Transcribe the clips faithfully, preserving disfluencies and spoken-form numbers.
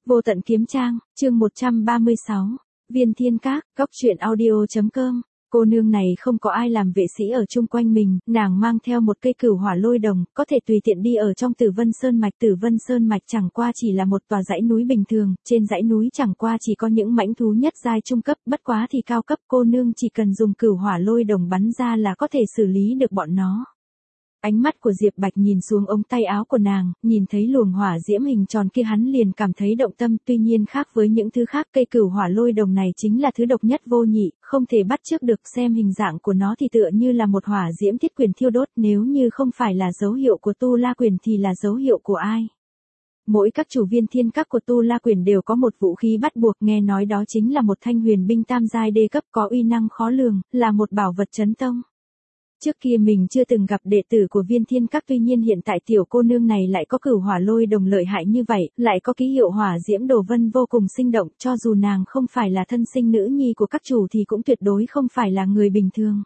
Vô tận kiếm trang, chương một trăm ba mươi sáu, Viên Thiên Các, góc truyện audio.com. Cô nương này không có ai làm vệ sĩ ở chung quanh mình, nàng mang theo một cây cửu hỏa lôi đồng, có thể tùy tiện đi ở trong Tử Vân Sơn Mạch. Tử Vân Sơn Mạch chẳng qua chỉ là một tòa dãy núi bình thường, trên dãy núi chẳng qua chỉ có những mãnh thú nhất giai trung cấp, bất quá thì cao cấp. Cô nương chỉ cần dùng cửu hỏa lôi đồng bắn ra là có thể xử lý được bọn nó. Ánh mắt của Diệp Bạch nhìn xuống ống tay áo của nàng, nhìn thấy luồng hỏa diễm hình tròn kia hắn liền cảm thấy động tâm. Tuy nhiên khác với những thứ khác, cây cửu hỏa lôi đồng này chính là thứ độc nhất vô nhị, không thể bắt chước được. Xem hình dạng của nó thì tựa như là một hỏa diễm thiết quyền thiêu đốt, nếu như không phải là dấu hiệu của Tu La Quyền thì là dấu hiệu của ai? Mỗi các chủ Viên Thiên Các của Tu La Quyền đều có một vũ khí bắt buộc, nghe nói đó chính là một thanh huyền binh tam giai đê cấp, có uy năng khó lường, là một bảo vật chấn tông. Trước kia mình chưa từng gặp đệ tử của Viên Thiên Các, tuy nhiên hiện tại tiểu cô nương này lại có cửu hỏa lôi đồng lợi hại như vậy, lại có ký hiệu hỏa diễm đồ vân vô cùng sinh động, cho dù nàng không phải là thân sinh nữ nhi của các chủ thì cũng tuyệt đối không phải là người bình thường.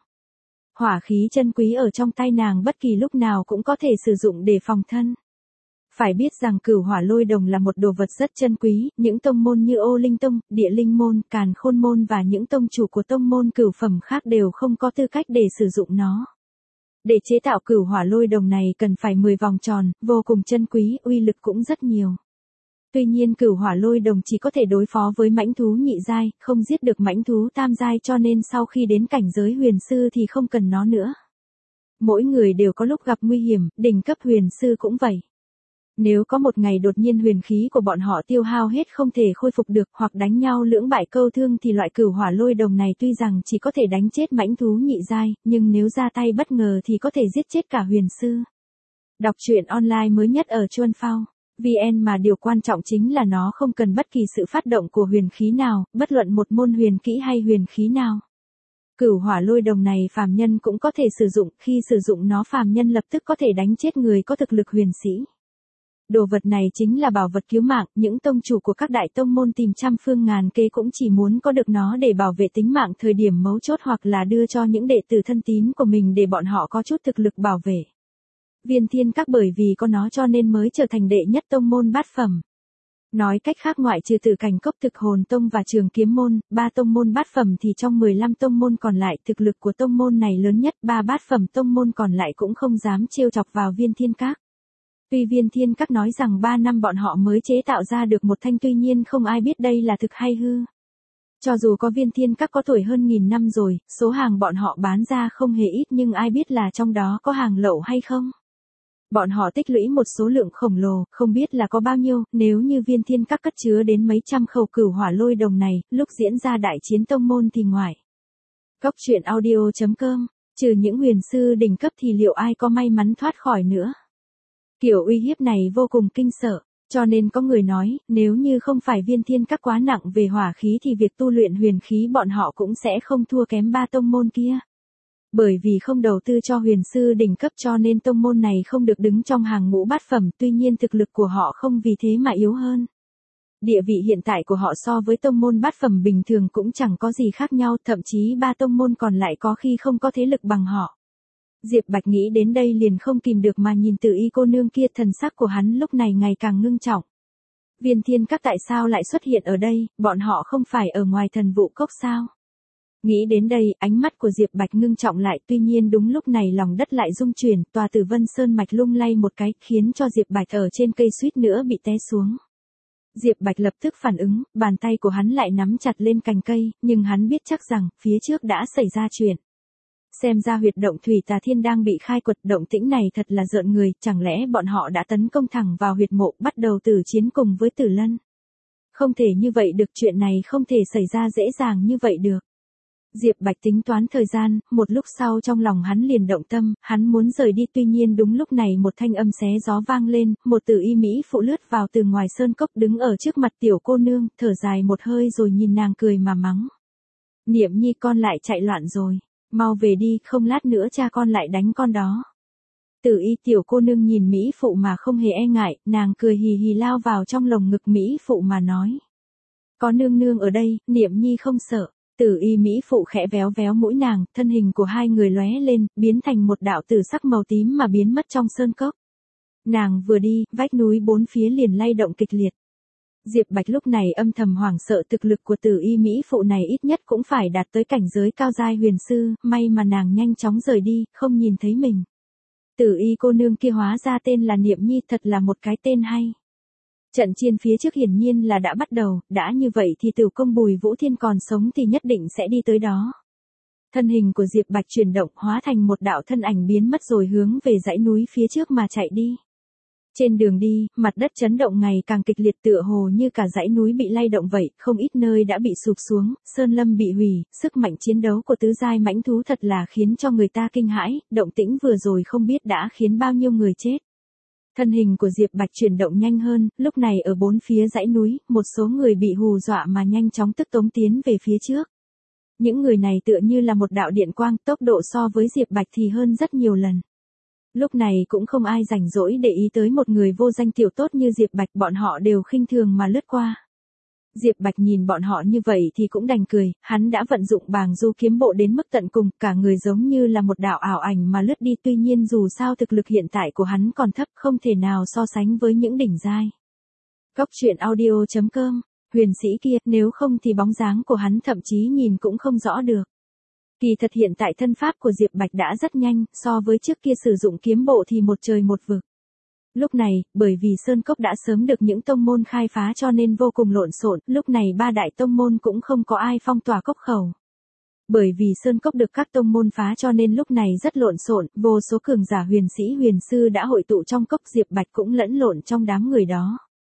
Hỏa khí chân quý ở trong tay nàng bất kỳ lúc nào cũng có thể sử dụng để phòng thân. Phải biết rằng cửu hỏa lôi đồng là một đồ vật rất chân quý, những tông môn như Ô Linh Tông, Địa Linh Môn, Càn Khôn Môn và những tông chủ của tông môn cửu phẩm khác đều không có tư cách để sử dụng nó. Để chế tạo cửu hỏa lôi đồng này cần phải mười vòng tròn, vô cùng chân quý, uy lực cũng rất nhiều. Tuy nhiên cửu hỏa lôi đồng chỉ có thể đối phó với mãnh thú nhị giai, không giết được mãnh thú tam giai, cho nên sau khi đến cảnh giới huyền sư thì không cần nó nữa. Mỗi người đều có lúc gặp nguy hiểm, đỉnh cấp huyền sư cũng vậy. Nếu có một ngày đột nhiên huyền khí của bọn họ tiêu hao hết không thể khôi phục được, hoặc đánh nhau lưỡng bại câu thương, thì loại cửu hỏa lôi đồng này tuy rằng chỉ có thể đánh chết mãnh thú nhị giai, nhưng nếu ra tay bất ngờ thì có thể giết chết cả huyền sư. Đọc truyện online mới nhất ở Chuan Phao vê en, mà điều quan trọng chính là nó không cần bất kỳ sự phát động của huyền khí nào, bất luận một môn huyền kỹ hay huyền khí nào. Cửu hỏa lôi đồng này phàm nhân cũng có thể sử dụng, khi sử dụng nó phàm nhân lập tức có thể đánh chết người có thực lực huyền sĩ. Đồ vật này chính là bảo vật cứu mạng, những tông chủ của các đại tông môn tìm trăm phương ngàn kế cũng chỉ muốn có được nó để bảo vệ tính mạng thời điểm mấu chốt, hoặc là đưa cho những đệ tử thân tín của mình để bọn họ có chút thực lực bảo vệ. Viên Thiên Các bởi vì có nó cho nên mới trở thành đệ nhất tông môn bát phẩm. Nói cách khác, ngoại trừ Tử Cảnh Cốc, Thực Hồn Tông và Trường Kiếm Môn, ba tông môn bát phẩm thì trong mười lăm tông môn còn lại, thực lực của tông môn này lớn nhất, ba bát phẩm tông môn còn lại cũng không dám trêu chọc vào Viên Thiên Các. Tuy Viên Thiên Các nói rằng ba năm bọn họ mới chế tạo ra được một thanh, tuy nhiên không ai biết đây là thực hay hư. Cho dù có Viên Thiên Các có tuổi hơn nghìn năm rồi, số hàng bọn họ bán ra không hề ít, nhưng ai biết là trong đó có hàng lậu hay không. Bọn họ tích lũy một số lượng khổng lồ, không biết là có bao nhiêu. Nếu như Viên Thiên Các cất chứa đến mấy trăm khẩu cửu hỏa lôi đồng này, lúc diễn ra đại chiến tông môn thì ngoài. Góc truyện audio.com, trừ những huyền sư đỉnh cấp thì liệu ai có may mắn thoát khỏi nữa. Kiểu uy hiếp này vô cùng kinh sợ, cho nên có người nói, nếu như không phải Viên Thiên Các quá nặng về hỏa khí thì việc tu luyện huyền khí bọn họ cũng sẽ không thua kém ba tông môn kia. Bởi vì không đầu tư cho huyền sư đỉnh cấp cho nên tông môn này không được đứng trong hàng ngũ bát phẩm, tuy nhiên thực lực của họ không vì thế mà yếu hơn. Địa vị hiện tại của họ so với tông môn bát phẩm bình thường cũng chẳng có gì khác nhau, thậm chí ba tông môn còn lại có khi không có thế lực bằng họ. Diệp Bạch nghĩ đến đây liền không kìm được mà nhìn Tử Y cô nương kia, thần sắc của hắn lúc này ngày càng ngưng trọng. Viên Thiên Các tại sao lại xuất hiện ở đây, bọn họ không phải ở ngoài Thần Vũ Cốc sao? Nghĩ đến đây, ánh mắt của Diệp Bạch ngưng trọng lại, tuy nhiên đúng lúc này lòng đất lại rung chuyển, tòa Tử Vân Sơn Mạch lung lay một cái, khiến cho Diệp Bạch ở trên cây suýt nữa bị té xuống. Diệp Bạch lập tức phản ứng, bàn tay của hắn lại nắm chặt lên cành cây, nhưng hắn biết chắc rằng, phía trước đã xảy ra chuyện. Xem ra huyệt động Thủy Tà Thiên đang bị khai quật, động tĩnh này thật là rợn người, chẳng lẽ bọn họ đã tấn công thẳng vào huyệt mộ, bắt đầu tử chiến cùng với Tử Lân. Không thể như vậy được, chuyện này không thể xảy ra dễ dàng như vậy được. Diệp Bạch tính toán thời gian, một lúc sau trong lòng hắn liền động tâm, hắn muốn rời đi, tuy nhiên đúng lúc này một thanh âm xé gió vang lên, một Tử Y mỹ phụ lướt vào từ ngoài sơn cốc, đứng ở trước mặt tiểu cô nương, thở dài một hơi rồi nhìn nàng cười mà mắng. Niệm Nhi, con lại chạy loạn rồi. Mau về đi, không lát nữa cha con lại đánh con đó. Tử Y tiểu cô nương nhìn mỹ phụ mà không hề e ngại, nàng cười hì hì lao vào trong lồng ngực mỹ phụ mà nói. Có nương nương ở đây, Niệm Nhi không sợ. Tử Y mỹ phụ khẽ véo véo mũi nàng, thân hình của hai người lóe lên, biến thành một đạo tử sắc màu tím mà biến mất trong sơn cốc. Nàng vừa đi, vách núi bốn phía liền lay động kịch liệt. Diệp Bạch lúc này âm thầm hoảng sợ, thực lực của Tử Y mỹ phụ này ít nhất cũng phải đạt tới cảnh giới cao giai huyền sư, may mà nàng nhanh chóng rời đi, không nhìn thấy mình. Tử Y cô nương kia hóa ra tên là Niệm Nhi, thật là một cái tên hay. Trận chiến phía trước hiển nhiên là đã bắt đầu, đã như vậy thì Tiểu công Bùi Vũ Thiên còn sống thì nhất định sẽ đi tới đó. Thân hình của Diệp Bạch chuyển động, hóa thành một đạo thân ảnh biến mất rồi hướng về dãy núi phía trước mà chạy đi. Trên đường đi, mặt đất chấn động ngày càng kịch liệt, tựa hồ như cả dãy núi bị lay động vậy, không ít nơi đã bị sụp xuống, sơn lâm bị hủy, sức mạnh chiến đấu của tứ giai mãnh thú thật là khiến cho người ta kinh hãi, động tĩnh vừa rồi không biết đã khiến bao nhiêu người chết. Thân hình của Diệp Bạch chuyển động nhanh hơn, lúc này ở bốn phía dãy núi, một số người bị hù dọa mà nhanh chóng tức tống tiến về phía trước. Những người này tựa như là một đạo điện quang, tốc độ so với Diệp Bạch thì hơn rất nhiều lần. Lúc này cũng không ai rảnh rỗi để ý tới một người vô danh tiểu tốt như Diệp Bạch, bọn họ đều khinh thường mà lướt qua. Diệp Bạch nhìn bọn họ như vậy thì cũng đành cười, hắn đã vận dụng Bàng Du kiếm bộ đến mức tận cùng, cả người giống như là một đạo ảo ảnh mà lướt đi, tuy nhiên dù sao thực lực hiện tại của hắn còn thấp, không thể nào so sánh với những đỉnh giai. Góc truyện audio chấm com, huyền sĩ kia, nếu không thì bóng dáng của hắn thậm chí nhìn cũng không rõ được. Kỳ thật hiện tại thân pháp của Diệp Bạch đã rất nhanh, so với trước kia sử dụng kiếm bộ thì một trời một vực. Lúc này, bởi vì Sơn Cốc đã sớm được những tông môn khai phá cho nên vô cùng lộn xộn, lúc này ba đại tông môn cũng không có ai phong tỏa cốc khẩu. Bởi vì Sơn Cốc được các tông môn phá cho nên lúc này rất lộn xộn, vô số cường giả huyền sĩ huyền sư đã hội tụ trong cốc, Diệp Bạch cũng lẫn lộn trong đám người đó.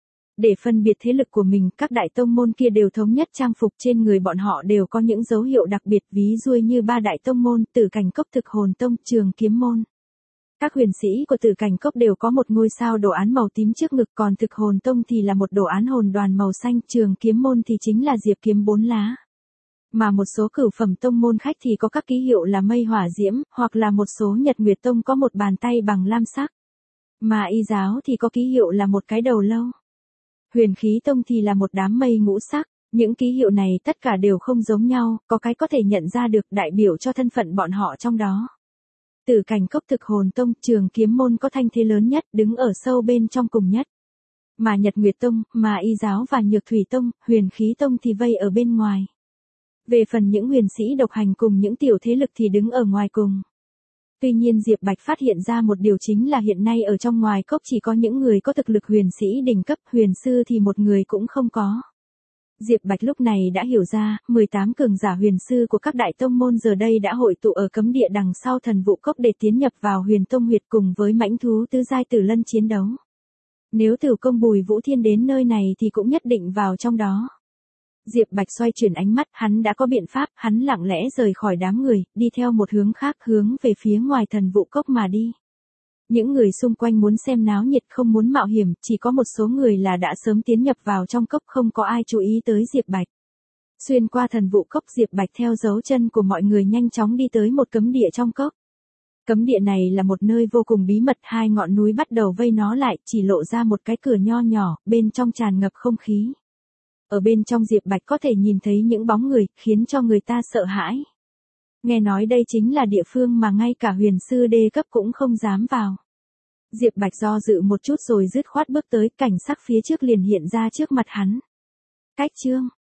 Để phân biệt thế lực của mình, các đại tông môn kia đều thống nhất trang phục, trên người bọn họ đều có những dấu hiệu đặc biệt, ví dụ như ba đại tông môn, Tử Cảnh Cốc, Thực Hồn Tông, Trường Kiếm Môn. Các huyền sĩ của Tử Cảnh Cốc đều có một ngôi sao đồ án màu tím trước ngực, còn Thực Hồn Tông thì là một đồ án hồn đoàn màu xanh, Trường Kiếm Môn thì chính là diệp kiếm bốn lá. Mà một số cửu phẩm tông môn khách thì có các ký hiệu là mây hỏa diễm, hoặc là một số Nhật Nguyệt Tông có một bàn tay bằng lam sắc. Mà y giáo thì có ký hiệu là một cái đầu lâu. Huyền Khí Tông thì là một đám mây ngũ sắc, những ký hiệu này tất cả đều không giống nhau, có cái có thể nhận ra được, đại biểu cho thân phận bọn họ trong đó. Tử Cảnh Cốc, Thực Hồn Tông, Trường Kiếm Môn có thanh thế lớn nhất, đứng ở sâu bên trong cùng nhất. Mà Nhật Nguyệt Tông, mà Y giáo và Nhược Thủy Tông, Huyền Khí Tông thì vây ở bên ngoài. Về phần những huyền sĩ độc hành cùng những tiểu thế lực thì đứng ở ngoài cùng. Tuy nhiên Diệp Bạch phát hiện ra một điều, chính là hiện nay ở trong ngoài cốc chỉ có những người có thực lực huyền sĩ đỉnh cấp, huyền sư thì một người cũng không có. Diệp Bạch lúc này đã hiểu ra, mười tám cường giả huyền sư của các đại tông môn giờ đây đã hội tụ ở cấm địa đằng sau thần vụ cốc để tiến nhập vào huyền tông huyệt cùng với mãnh thú tứ giai Tử Lân chiến đấu. Nếu Tiểu công Bùi Vũ Thiên đến nơi này thì cũng nhất định vào trong đó. Diệp Bạch xoay chuyển ánh mắt, hắn đã có biện pháp, hắn lặng lẽ rời khỏi đám người, đi theo một hướng khác, hướng về phía ngoài thần vụ cốc mà đi. Những người xung quanh muốn xem náo nhiệt, không muốn mạo hiểm, chỉ có một số người là đã sớm tiến nhập vào trong cốc, không có ai chú ý tới Diệp Bạch. Xuyên qua thần vụ cốc, Diệp Bạch theo dấu chân của mọi người nhanh chóng đi tới một cấm địa trong cốc. Cấm địa này là một nơi vô cùng bí mật, hai ngọn núi bắt đầu vây nó lại, chỉ lộ ra một cái cửa nho nhỏ, bên trong tràn ngập không khí. Ở bên trong Diệp Bạch có thể nhìn thấy những bóng người, khiến cho người ta sợ hãi. Nghe nói đây chính là địa phương mà ngay cả huyền sư đê cấp cũng không dám vào. Diệp Bạch do dự một chút rồi dứt khoát bước tới, cảnh sắc phía trước liền hiện ra trước mặt hắn. Cách chương